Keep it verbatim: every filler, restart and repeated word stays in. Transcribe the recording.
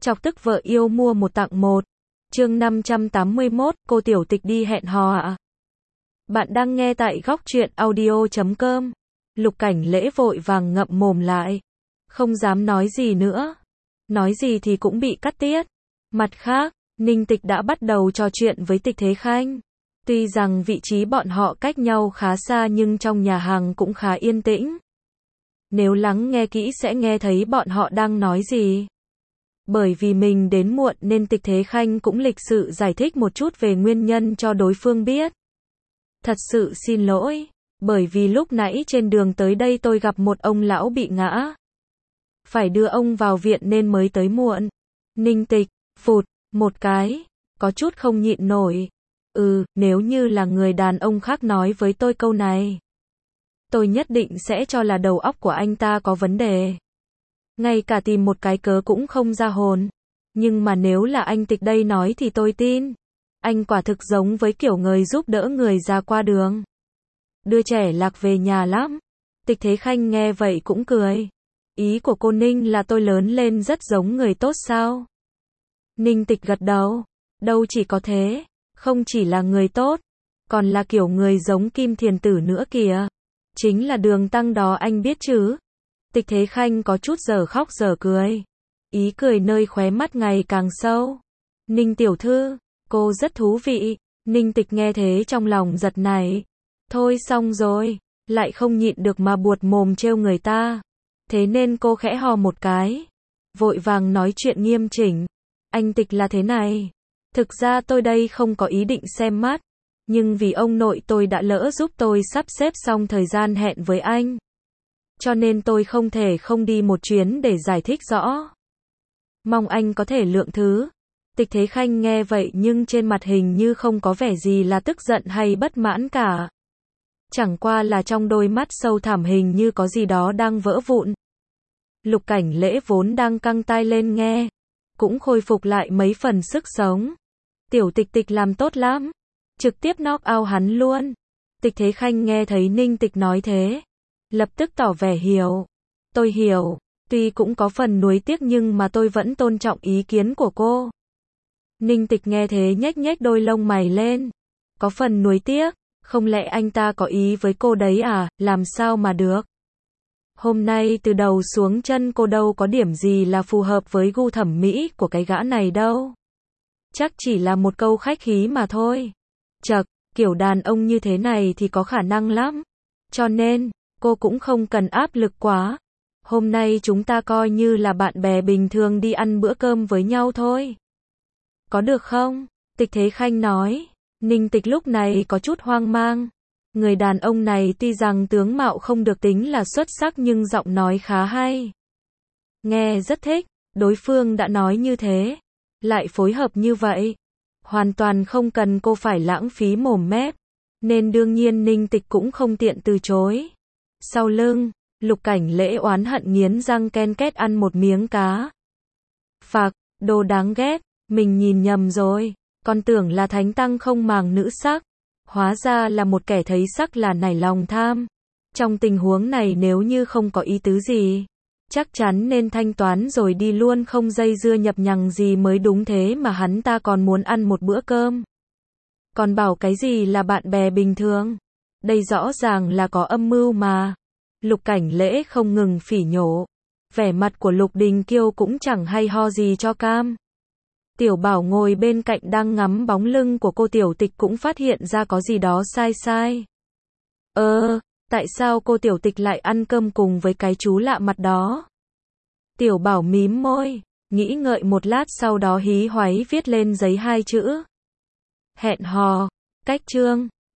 Chọc tức vợ yêu mua một tặng một. Chương năm trăm tám mươi mốt, cô tiểu tịch đi hẹn hò ạ. Bạn đang nghe tại góc truyện audio chấm com. Lục Cảnh Lễ vội vàng ngậm mồm lại. Không dám nói gì nữa. Nói gì thì cũng bị cắt tiết. Mặt khác, Ninh Tịch đã bắt đầu trò chuyện với Tịch Thế Khanh. Tuy rằng vị trí bọn họ cách nhau khá xa nhưng trong nhà hàng cũng khá yên tĩnh. Nếu lắng nghe kỹ sẽ nghe thấy bọn họ đang nói gì. Bởi vì mình đến muộn nên Tịch Thế Khanh cũng lịch sự giải thích một chút về nguyên nhân cho đối phương biết. Thật sự xin lỗi, bởi vì lúc nãy trên đường tới đây tôi gặp một ông lão bị ngã. Phải đưa ông vào viện nên mới tới muộn. Ninh Tịch, phụt, một cái, có chút không nhịn nổi. Ừ, nếu như là người đàn ông khác nói với tôi câu này, tôi nhất định sẽ cho là đầu óc của anh ta có vấn đề. Ngay cả tìm một cái cớ cũng không ra hồn. Nhưng mà nếu là anh Tịch đây nói thì tôi tin. Anh quả thực giống với kiểu người giúp đỡ người già qua đường. Đưa trẻ lạc về nhà lắm. Tịch Thế Khanh nghe vậy cũng cười. Ý của cô Ninh là tôi lớn lên rất giống người tốt sao? Ninh Tịch gật đầu. Đâu chỉ có thế. Không chỉ là người tốt. Còn là kiểu người giống Kim Thiền Tử nữa kìa. Chính là Đường Tăng đó anh biết chứ. Tịch Thế Khanh có chút giờ khóc giờ cười. Ý cười nơi khóe mắt ngày càng sâu. Ninh tiểu thư, cô rất thú vị. Ninh Tịch nghe thế trong lòng giật nảy. Thôi xong rồi, lại không nhịn được mà buột mồm trêu người ta. Thế nên cô khẽ hò một cái. Vội vàng nói chuyện nghiêm chỉnh. Anh Tịch là thế này. Thực ra tôi đây không có ý định xem mắt. Nhưng vì ông nội tôi đã lỡ giúp tôi sắp xếp xong thời gian hẹn với anh. Cho nên tôi không thể không đi một chuyến để giải thích rõ. Mong anh có thể lượng thứ. Tịch Thế Khanh nghe vậy nhưng trên mặt hình như không có vẻ gì là tức giận hay bất mãn cả. Chẳng qua là trong đôi mắt sâu thẳm hình như có gì đó đang vỡ vụn. Lục Cảnh Lễ vốn đang căng tai lên nghe. Cũng khôi phục lại mấy phần sức sống. Tiểu Tịch Tịch làm tốt lắm. Trực tiếp knock out hắn luôn. Tịch Thế Khanh nghe thấy Ninh Tịch nói thế. Lập tức tỏ vẻ hiểu. Tôi hiểu, tuy cũng có phần nuối tiếc nhưng mà tôi vẫn tôn trọng ý kiến của cô. Ninh Tịch nghe thế nhếch nhếch đôi lông mày lên. Có phần nuối tiếc, không lẽ anh ta có ý với cô đấy à, làm sao mà được. Hôm nay từ đầu xuống chân cô đâu có điểm gì là phù hợp với gu thẩm mỹ của cái gã này đâu. Chắc chỉ là một câu khách khí mà thôi. Chậc, kiểu đàn ông như thế này thì có khả năng lắm. Cho nên, cô cũng không cần áp lực quá. Hôm nay chúng ta coi như là bạn bè bình thường đi ăn bữa cơm với nhau thôi. Có được không? Tịch Thế Khanh nói. Ninh Tịch lúc này có chút hoang mang. Người đàn ông này tuy rằng tướng mạo không được tính là xuất sắc nhưng giọng nói khá hay. Nghe rất thích, đối phương đã nói như thế. Lại phối hợp như vậy. Hoàn toàn không cần cô phải lãng phí mồm mép. Nên đương nhiên Ninh Tịch cũng không tiện từ chối. Sau lưng, Lục Cảnh Lễ oán hận nghiến răng ken két ăn một miếng cá. Phạc, đồ đáng ghét, mình nhìn nhầm rồi, còn tưởng là thánh tăng không màng nữ sắc. Hóa ra là một kẻ thấy sắc là nảy lòng tham. Trong tình huống này nếu như không có ý tứ gì, chắc chắn nên thanh toán rồi đi luôn không dây dưa nhập nhằng gì mới đúng thế mà hắn ta còn muốn ăn một bữa cơm. Còn bảo cái gì là bạn bè bình thường. Đây rõ ràng là có âm mưu mà. Lục Cảnh Lễ không ngừng phỉ nhổ. Vẻ mặt của Lục Đình Kiêu cũng chẳng hay ho gì cho cam. Tiểu Bảo ngồi bên cạnh đang ngắm bóng lưng của cô Tiểu Tịch cũng phát hiện ra có gì đó sai sai. Ơ, tại sao cô Tiểu Tịch lại ăn cơm cùng với cái chú lạ mặt đó? Tiểu Bảo mím môi, nghĩ ngợi một lát sau đó hí hoáy viết lên giấy hai chữ. Hẹn hò, cách chương.